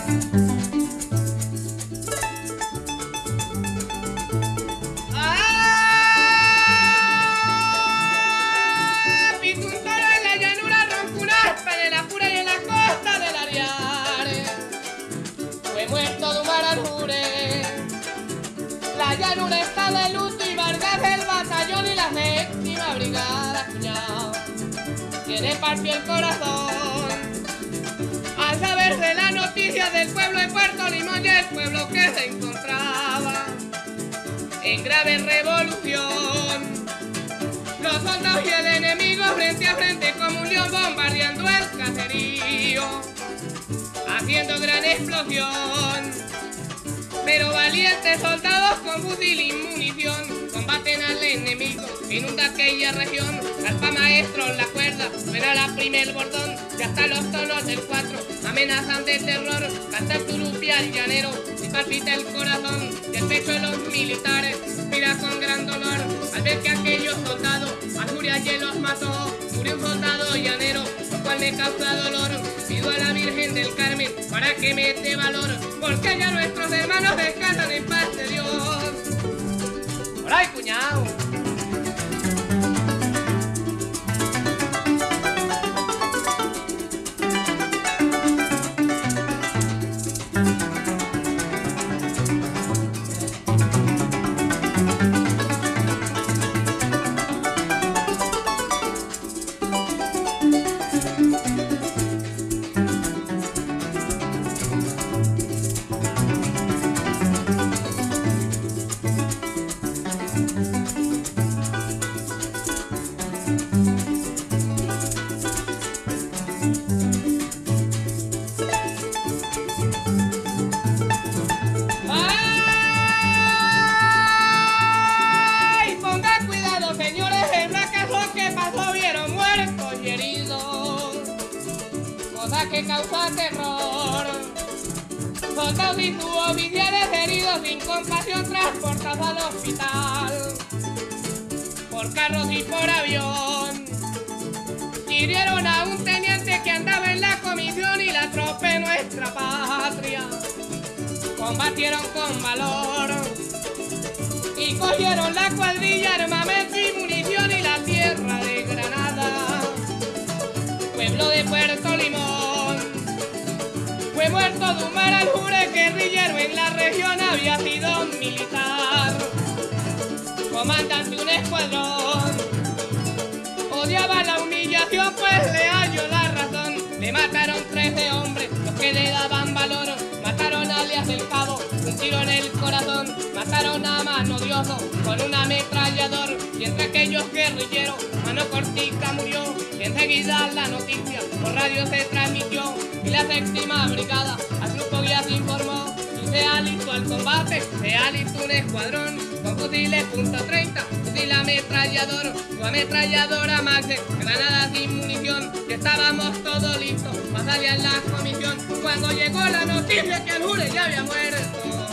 La llanura está de luto y Vargas del batallón y la séptima brigada, cuñado, tiene partió el corazón al saber de la noticia del pueblo de Puerto Limón y el pueblo que se encontraba en grave revolución. Los soldados y el enemigo frente a frente como un león bombardeando el caserío, haciendo gran explosión. Pero valientes soldados con fusil y munición combaten al enemigo, inunda aquella región. Alfa maestro, la cuerda, suena la primer bordón y hasta los tonos del 4 amenazan de terror. Canta el turupia al llanero y palpita el corazón y el pecho de los militares mira con gran dolor al ver que aquellos soldados a furia y los mató. Murió un soldado llanero, lo cual me causa dolor. Pido a la Virgen del Carmen para que me dé valor, porque ya nuestros hermanos descansan en paz de Dios. ¡Por ahí, cuñado! Que causa terror. Soldados y suboficiales heridos sin compasión transportados al hospital por carros y por avión. Hirieron a un teniente que andaba en la comisión y la tropa de nuestra patria combatieron con valor y cogieron la cuadrilla, armamento y munición y la tierra de Granada, pueblo de Puerto Limón. Fue muerto Dumar Aljure, guerrillero en la región, había sido militar, comandante de un escuadrón. Odiaba la humillación, pues le halló la razón. Le mataron 13 hombres, los que le daban valor. Mataron a alias del Cabo, un tiro en el corazón. Mataron a Mano Dioso con un ametrallador. Y entre aquellos guerrilleros, Mano Cortica murió. Y enseguida la noticia por radio se transmitió. Y la séptima brigada al grupo guía se informó. Y se alistó al combate, se alistó un escuadrón con fusiles .30, fusil ametrallador, su ametralladora Maxe, granadas sin munición. Y estábamos todos listos para salir a la comisión cuando llegó la noticia que Aljure ya había muerto.